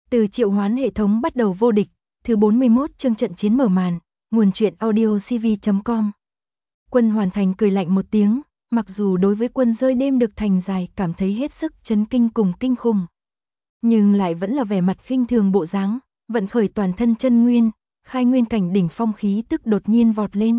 Từ triệu hoán hệ thống bắt đầu vô địch, thứ 41 chương trận chiến mở màn, nguồn truyện audio cv.com. Quân Hoàn Thành cười lạnh một tiếng, mặc dù đối với quân rơi đêm được thành dài cảm thấy hết sức chấn kinh cùng kinh khủng, nhưng lại vẫn là vẻ mặt khinh thường bộ dáng, vận khởi toàn thân chân nguyên, khai nguyên cảnh đỉnh phong khí tức đột nhiên vọt lên.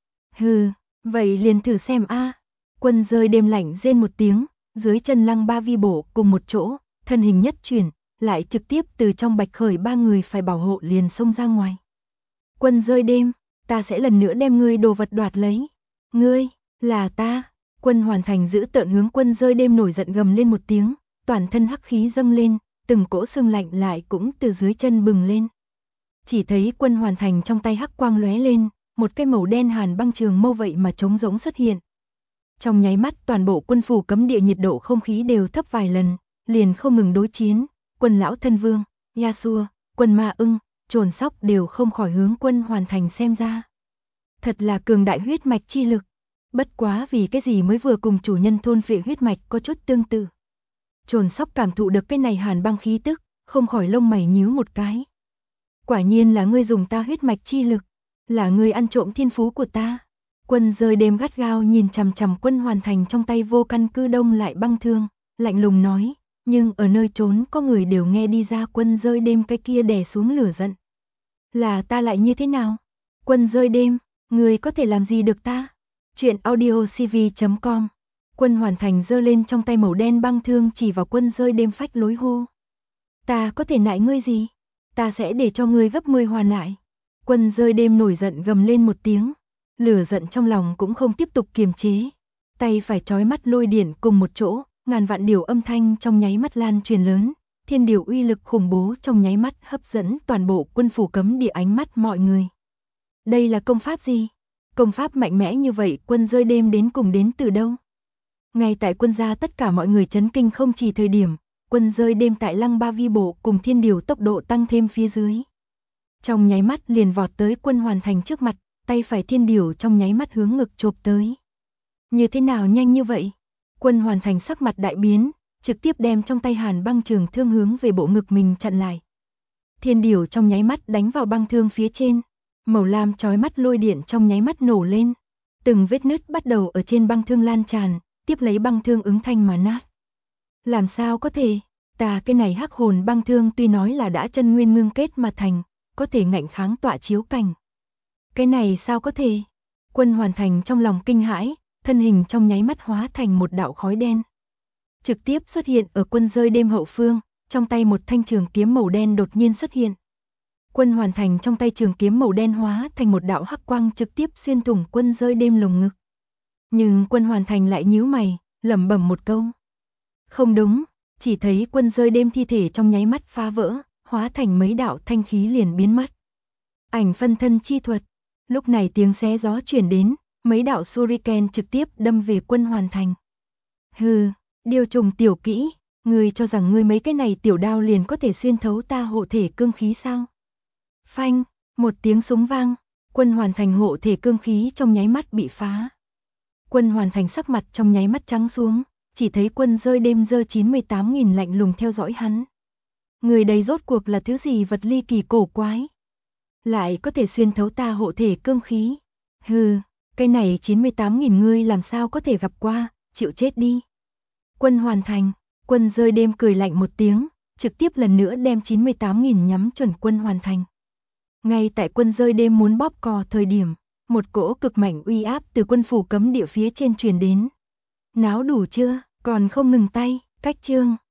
Hừ, vậy liền thử xem a. Quân rơi đêm lạnh rên một tiếng, dưới chân Lăng Ba Vi bổ cùng một chỗ, thân hình nhất chuyển, lại trực tiếp từ trong Bạch Khởi ba người phải bảo hộ liền xông ra ngoài. Quân rơi đêm, ta sẽ lần nữa đem ngươi đồ vật đoạt lấy. Ngươi, là ta. Quân Hoàn Thành giữ tợn hướng quân rơi đêm nổi giận gầm lên một tiếng, toàn thân hắc khí dâng lên, từng cỗ sương lạnh lại cũng từ dưới chân bừng lên. Chỉ thấy Quân Hoàn Thành trong tay hắc quang lóe lên, một cái màu đen hàn băng trường mâu vậy mà trống rỗng xuất hiện. Trong nháy mắt toàn bộ quân phủ cấm địa nhiệt độ không khí đều thấp vài lần, liền không ngừng đối chiến, quân lão thân vương, Yasuo, quân ma ưng, trồn sóc đều không khỏi hướng Quân Hoàn Thành xem ra. Thật là cường đại huyết mạch chi lực, bất quá vì cái gì mới vừa cùng chủ nhân thôn phệ huyết mạch có chút tương tự. Trồn sóc cảm thụ được cái này hàn băng khí tức, không khỏi lông mày nhíu một cái. Quả nhiên là ngươi dùng ta huyết mạch chi lực, là ngươi ăn trộm thiên phú của ta. Quân rơi đêm gắt gao nhìn chằm chằm Quân Hoàn Thành trong tay vô căn cứ đông lại băng thương, lạnh lùng nói, nhưng ở nơi trốn có người đều nghe đi ra quân rơi đêm cái kia đè xuống lửa giận. Là ta lại như thế nào? Quân rơi đêm, người có thể làm gì được ta? Chuyện audio cv.com. Quân Hoàn Thành giơ lên trong tay màu đen băng thương chỉ vào quân rơi đêm phách lối hô. Ta có thể nại ngươi gì? Ta sẽ để cho ngươi gấp 10 hoàn lại. Quân rơi đêm nổi giận gầm lên một tiếng, lửa giận trong lòng cũng không tiếp tục kiềm chế. Tay phải chói mắt lôi điện cùng một chỗ, ngàn vạn điều âm thanh trong nháy mắt lan truyền lớn, thiên điều uy lực khủng bố trong nháy mắt hấp dẫn toàn bộ quân phủ cấm địa ánh mắt mọi người. Đây là công pháp gì? Công pháp mạnh mẽ như vậy quân rơi đêm đến cùng đến từ đâu? Ngay tại quân gia tất cả mọi người chấn kinh không chỉ thời điểm, quân rơi đêm tại Lăng Ba Vi bộ cùng thiên điều tốc độ tăng thêm phía dưới. Trong nháy mắt liền vọt tới Quân Hoàn Thành trước mặt, tay phải thiên điều trong nháy mắt hướng ngực chộp tới. Như thế nào nhanh như vậy? Quân Hoàn Thành sắc mặt đại biến, trực tiếp đem trong tay hàn băng trường thương hướng về bộ ngực mình chặn lại. Thiên điều trong nháy mắt đánh vào băng thương phía trên, màu lam chói mắt lôi điện trong nháy mắt nổ lên. Từng vết nứt bắt đầu ở trên băng thương lan tràn, tiếp lấy băng thương ứng thanh mà nát. Làm sao có thể? Ta cái này hắc hồn băng thương tuy nói là đã chân nguyên ngưng kết mà thành, có thể ngạnh kháng tọa chiếu cảnh. Cái này sao có thể? Quân Hoàn Thành trong lòng kinh hãi, thân hình trong nháy mắt hóa thành một đạo khói đen. Trực tiếp xuất hiện ở quân rơi đêm hậu phương, trong tay một thanh trường kiếm màu đen đột nhiên xuất hiện. Quân Hoàn Thành trong tay trường kiếm màu đen hóa thành một đạo hắc quang trực tiếp xuyên thủng quân rơi đêm lồng ngực. Nhưng Quân Hoàn Thành lại nhíu mày, lẩm bẩm một câu. Không đúng, chỉ thấy quân rơi đêm thi thể trong nháy mắt phá vỡ, hóa thành mấy đạo thanh khí liền biến mất. Ảnh phân thân chi thuật. Lúc này tiếng xé gió truyền đến, mấy đạo shuriken trực tiếp đâm về Quân Hoàn Thành. Hừ, điều trùng tiểu kỹ, ngươi cho rằng ngươi mấy cái này tiểu đao liền có thể xuyên thấu ta hộ thể cương khí sao? Phanh, một tiếng súng vang, Quân Hoàn Thành hộ thể cương khí trong nháy mắt bị phá. Quân Hoàn Thành sắc mặt trong nháy mắt trắng xuống, chỉ thấy quân rơi đêm giơ 98.000 lạnh lùng theo dõi hắn. Người đây rốt cuộc là thứ gì vật ly kỳ cổ quái? Lại có thể xuyên thấu ta hộ thể cương khí. Hừ, cái này 98.000 ngươi làm sao có thể gặp qua, chịu chết đi. Quân Hoàn Thành, quân rơi đêm cười lạnh một tiếng, trực tiếp lần nữa đem 98.000 nhắm chuẩn Quân Hoàn Thành. Ngay tại quân rơi đêm muốn bóp cò thời điểm, một cỗ cực mạnh uy áp từ quân phủ cấm địa phía trên truyền đến. Náo đủ chưa, còn không ngừng tay, cách chương.